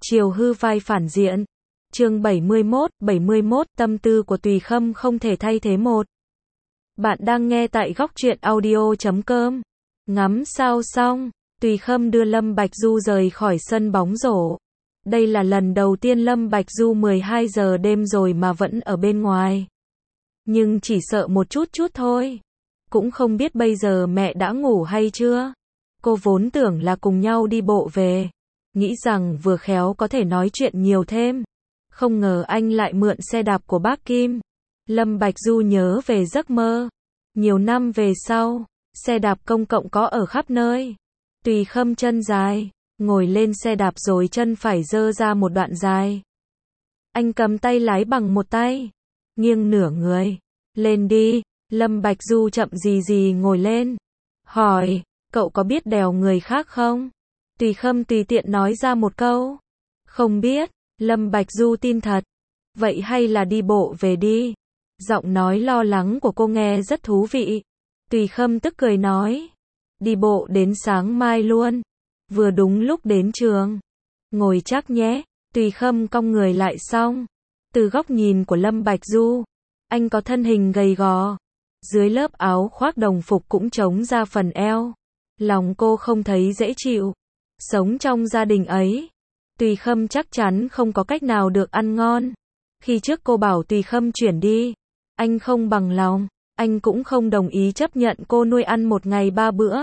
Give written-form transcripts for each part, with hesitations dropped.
Chiều hư vai phản diện. Chương 71, tâm tư của Tùy Khâm không thể thay thế một. Bạn đang nghe tại góc truyện audio.com. Ngắm sao xong, Tùy Khâm đưa Lâm Bạch Du rời khỏi sân bóng rổ. Đây là lần đầu tiên Lâm Bạch Du 12 giờ đêm rồi mà vẫn ở bên ngoài. Nhưng chỉ sợ một chút thôi. Cũng không biết bây giờ mẹ đã ngủ hay chưa. Cô vốn tưởng là cùng nhau đi bộ về. Nghĩ rằng vừa khéo có thể nói chuyện nhiều thêm. Không ngờ anh lại mượn xe đạp của bác Kim. Lâm Bạch Du nhớ về giấc mơ. Nhiều năm về sau, xe đạp công cộng có ở khắp nơi. Tùy Khâm chân dài, ngồi lên xe đạp rồi chân phải giơ ra một đoạn dài. Anh cầm tay lái bằng một tay, nghiêng nửa người. Lên đi, Lâm Bạch Du chậm gì ngồi lên. Hỏi, cậu có biết đèo người khác không? Tùy Khâm tùy tiện nói ra một câu. Không biết, Lâm Bạch Du tin thật. Vậy hay là đi bộ về đi. Giọng nói lo lắng của cô nghe rất thú vị. Tùy Khâm tức cười nói. Đi bộ đến sáng mai luôn. Vừa đúng lúc đến trường. Ngồi chắc nhé. Tùy Khâm cong người lại xong. Từ góc nhìn của Lâm Bạch Du, anh có thân hình gầy gò. Dưới lớp áo khoác đồng phục cũng trống ra phần eo. Lòng cô không thấy dễ chịu. Sống trong gia đình ấy, Tùy Khâm chắc chắn không có cách nào được ăn ngon. Khi trước cô bảo Tùy Khâm chuyển đi, anh không bằng lòng, anh cũng không đồng ý chấp nhận cô nuôi ăn một ngày 3 bữa.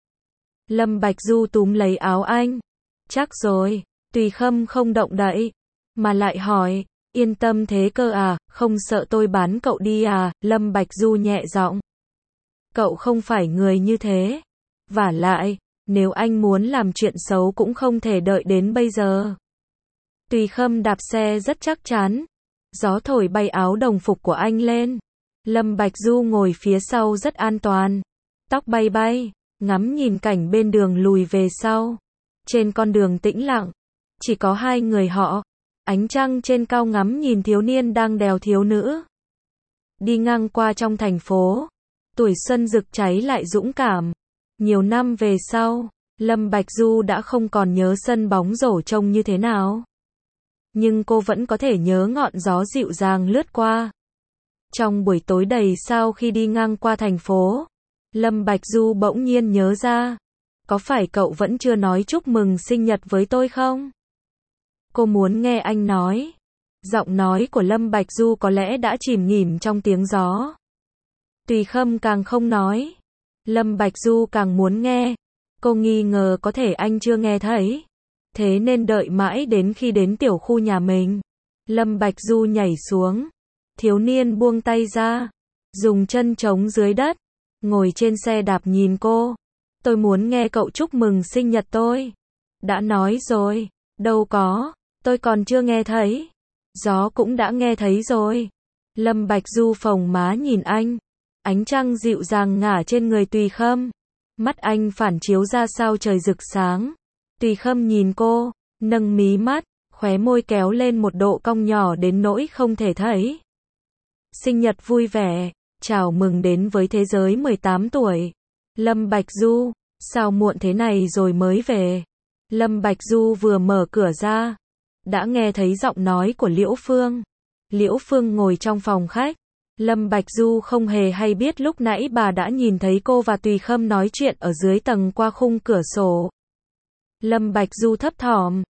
Lâm Bạch Du túm lấy áo anh. Chắc rồi, Tùy Khâm không động đậy, mà lại hỏi, yên tâm thế cơ à, không sợ tôi bán cậu đi à, Lâm Bạch Du nhẹ giọng. Cậu không phải người như thế. Vả lại, nếu anh muốn làm chuyện xấu cũng không thể đợi đến bây giờ. Tùy Khâm đạp xe rất chắc chắn. Gió thổi bay áo đồng phục của anh lên. Lâm Bạch Du ngồi phía sau rất an toàn. Tóc bay, ngắm nhìn cảnh bên đường lùi về sau. Trên con đường tĩnh lặng, chỉ có hai người họ. Ánh trăng trên cao ngắm nhìn thiếu niên đang đèo thiếu nữ. Đi ngang qua trong thành phố. Tuổi xuân rực cháy lại dũng cảm. Nhiều năm về sau, Lâm Bạch Du đã không còn nhớ sân bóng rổ trông như thế nào. Nhưng cô vẫn có thể nhớ ngọn gió dịu dàng lướt qua. Trong buổi tối đầy sao khi đi ngang qua thành phố, Lâm Bạch Du bỗng nhiên nhớ ra. Có phải cậu vẫn chưa nói chúc mừng sinh nhật với tôi không? Cô muốn nghe anh nói. Giọng nói của Lâm Bạch Du có lẽ đã chìm nghỉm trong tiếng gió. Tùy Khâm càng không nói. Lâm Bạch Du càng muốn nghe. Cô nghi ngờ có thể anh chưa nghe thấy. Thế nên đợi mãi đến khi đến tiểu khu nhà mình. Lâm Bạch Du nhảy xuống. Thiếu niên buông tay ra. Dùng chân trống dưới đất. Ngồi trên xe đạp nhìn cô. Tôi muốn nghe cậu chúc mừng sinh nhật tôi. Đã nói rồi. Đâu có. Tôi còn chưa nghe thấy. Gió cũng đã nghe thấy rồi. Lâm Bạch Du phồng má nhìn anh. Ánh trăng dịu dàng ngả trên người Tùy Khâm. Mắt anh phản chiếu ra sao trời rực sáng. Tùy Khâm nhìn cô, nâng mí mắt, khóe môi kéo lên một độ cong nhỏ đến nỗi không thể thấy. Sinh nhật vui vẻ, chào mừng đến với thế giới 18 tuổi. Lâm Bạch Du, sao muộn thế này rồi mới về? Lâm Bạch Du vừa mở cửa ra, đã nghe thấy giọng nói của Liễu Phương. Liễu Phương ngồi trong phòng khách. Lâm Bạch Du không hề hay biết lúc nãy bà đã nhìn thấy cô và Tùy Khâm nói chuyện ở dưới tầng qua khung cửa sổ. Lâm Bạch Du thấp thỏm.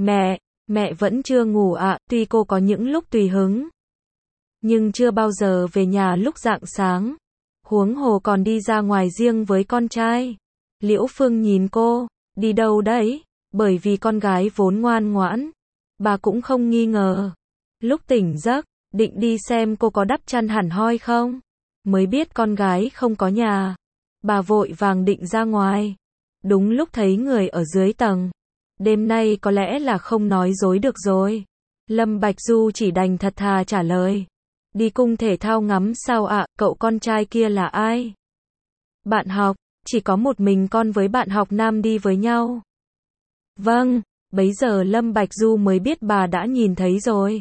Mẹ vẫn chưa ngủ ạ, tuy cô có những lúc tùy hứng. Nhưng chưa bao giờ về nhà lúc rạng sáng. Huống hồ còn đi ra ngoài riêng với con trai. Liễu Phương nhìn cô, đi đâu đấy? Bởi vì con gái vốn ngoan ngoãn. Bà cũng không nghi ngờ. Lúc tỉnh giấc, định đi xem cô có đắp chăn hẳn hoi không? Mới biết con gái không có nhà. Bà vội vàng định ra ngoài. Đúng lúc thấy người ở dưới tầng. Đêm nay có lẽ là không nói dối được rồi. Lâm Bạch Du chỉ đành thật thà trả lời. Đi cung thể thao ngắm sao ạ, cậu con trai kia là ai? Bạn học, chỉ có một mình con với bạn học nam đi với nhau. Vâng, bấy giờ Lâm Bạch Du mới biết bà đã nhìn thấy rồi.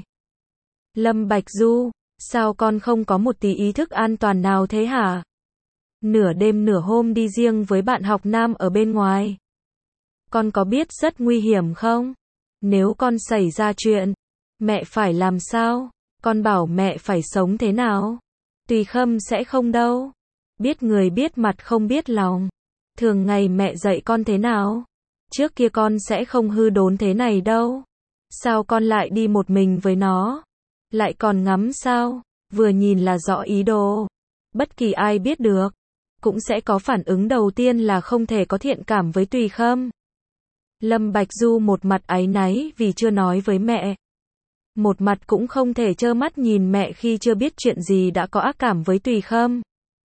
Lâm Bạch Du, sao con không có một tí ý thức an toàn nào thế hả? Nửa đêm nửa hôm đi riêng với bạn học nam ở bên ngoài. Con có biết rất nguy hiểm không? Nếu con xảy ra chuyện, mẹ phải làm sao? Con bảo mẹ phải sống thế nào? Tùy Khâm sẽ không đâu. Biết người biết mặt không biết lòng. Thường ngày mẹ dạy con thế nào? Trước kia con sẽ không hư đốn thế này đâu. Sao con lại đi một mình với nó? Lại còn ngắm sao? Vừa nhìn là rõ ý đồ. Bất kỳ ai biết được, cũng sẽ có phản ứng đầu tiên là không thể có thiện cảm với Tùy Khâm. Lâm Bạch Du một mặt áy náy vì chưa nói với mẹ. Một mặt cũng không thể trơ mắt nhìn mẹ khi chưa biết chuyện gì đã có ác cảm với Tùy Khâm.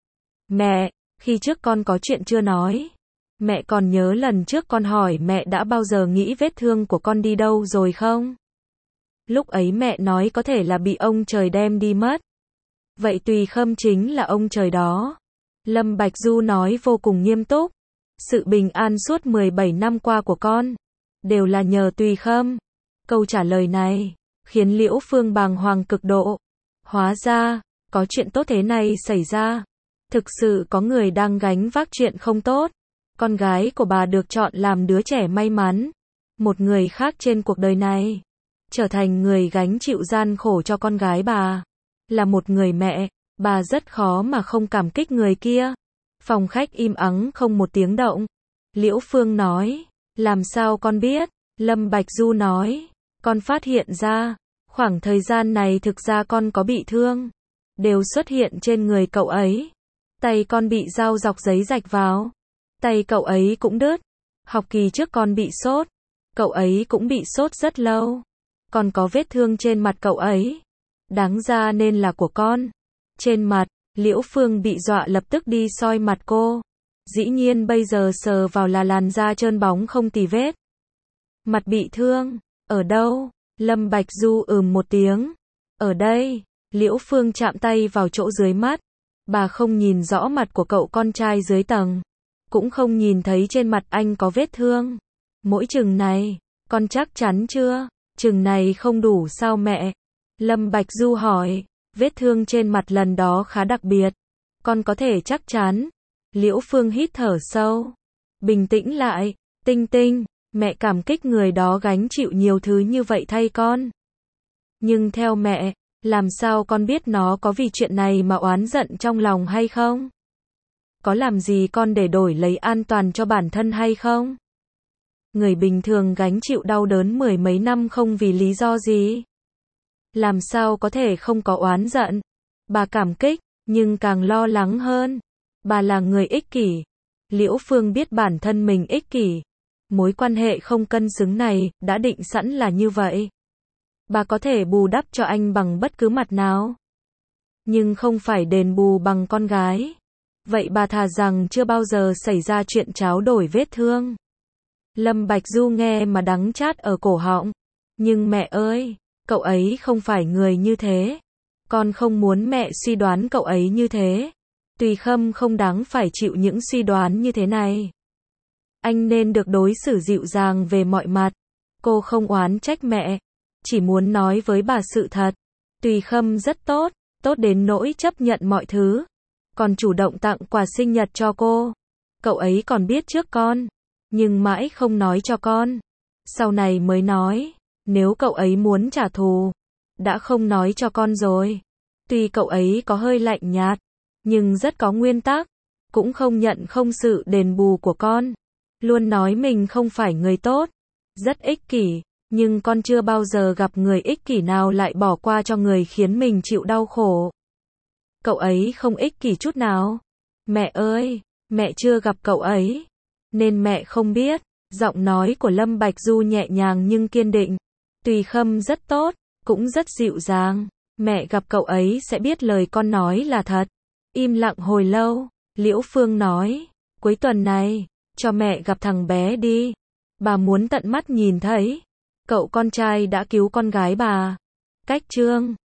Mẹ, khi trước con có chuyện chưa nói. Mẹ còn nhớ lần trước con hỏi mẹ đã bao giờ nghĩ vết thương của con đi đâu rồi không? Lúc ấy mẹ nói có thể là bị ông trời đem đi mất. Vậy Tùy Khâm chính là ông trời đó. Lâm Bạch Du nói vô cùng nghiêm túc. Sự bình an suốt 17 năm qua của con, đều là nhờ Tùy Khâm. Câu trả lời này, khiến Liễu Phương bàng hoàng cực độ. Hóa ra, có chuyện tốt thế này xảy ra. Thực sự có người đang gánh vác chuyện không tốt. Con gái của bà được chọn làm đứa trẻ may mắn. Một người khác trên cuộc đời này, trở thành người gánh chịu gian khổ cho con gái bà. Là một người mẹ, bà rất khó mà không cảm kích người kia. Phòng khách im ắng không một tiếng động. Liễu Phương nói, làm sao con biết? Lâm Bạch Du nói, con phát hiện ra, khoảng thời gian này thực ra con có bị thương. Đều xuất hiện trên người cậu ấy. Tay con bị dao dọc giấy rạch vào. Tay cậu ấy cũng đứt. Học kỳ trước con bị sốt. Cậu ấy cũng bị sốt rất lâu. Còn có vết thương trên mặt cậu ấy. Đáng ra nên là của con. Trên mặt, Liễu Phương bị dọa lập tức đi soi mặt cô. Dĩ nhiên bây giờ sờ vào là làn da trơn bóng không tì vết. Mặt bị thương, ở đâu? Lâm Bạch Du một tiếng. Ở đây. Liễu Phương chạm tay vào chỗ dưới mắt. Bà không nhìn rõ mặt của cậu con trai dưới tầng. Cũng không nhìn thấy trên mặt anh có vết thương. Mỗi chừng này, con chắc chắn chưa? Chừng này không đủ sao mẹ? Lâm Bạch Du hỏi. Vết thương trên mặt lần đó khá đặc biệt. Con có thể chắc chắn. Liễu Phương hít thở sâu. Bình tĩnh lại. Tinh Tinh, mẹ cảm kích người đó gánh chịu nhiều thứ như vậy thay con. Nhưng theo mẹ, làm sao con biết nó có vì chuyện này mà oán giận trong lòng hay không? Có làm gì con để đổi lấy an toàn cho bản thân hay không? Người bình thường gánh chịu đau đớn 10 mấy năm không vì lý do gì. Làm sao có thể không có oán giận? Bà cảm kích, nhưng càng lo lắng hơn. Bà là người ích kỷ. Liễu Phương biết bản thân mình ích kỷ. Mối quan hệ không cân xứng này, đã định sẵn là như vậy. Bà có thể bù đắp cho anh bằng bất cứ mặt nào. Nhưng không phải đền bù bằng con gái. Vậy bà thà rằng chưa bao giờ xảy ra chuyện tráo đổi vết thương. Lâm Bạch Du nghe mà đắng chát ở cổ họng. Nhưng mẹ ơi, cậu ấy không phải người như thế. Con không muốn mẹ suy đoán cậu ấy như thế. Tùy Khâm không đáng phải chịu những suy đoán như thế này. Anh nên được đối xử dịu dàng về mọi mặt. Cô không oán trách mẹ. Chỉ muốn nói với bà sự thật. Tùy Khâm rất tốt, tốt đến nỗi chấp nhận mọi thứ. Còn chủ động tặng quà sinh nhật cho cô. Cậu ấy còn biết trước con. Nhưng mãi không nói cho con. Sau này mới nói. Nếu cậu ấy muốn trả thù. Đã không nói cho con rồi. Tuy cậu ấy có hơi lạnh nhạt. Nhưng rất có nguyên tắc. Cũng không nhận không sự đền bù của con. Luôn nói mình không phải người tốt. Rất ích kỷ. Nhưng con chưa bao giờ gặp người ích kỷ nào lại bỏ qua cho người khiến mình chịu đau khổ. Cậu ấy không ích kỷ chút nào. Mẹ ơi, mẹ chưa gặp cậu ấy. Nên mẹ không biết. Giọng nói của Lâm Bạch Du nhẹ nhàng nhưng kiên định. Tùy Khâm rất tốt, cũng rất dịu dàng. Mẹ gặp cậu ấy sẽ biết lời con nói là thật. Im lặng hồi lâu, Liễu Phương nói. Cuối tuần này, cho mẹ gặp thằng bé đi. Bà muốn tận mắt nhìn thấy. Cậu con trai đã cứu con gái bà. Cách chương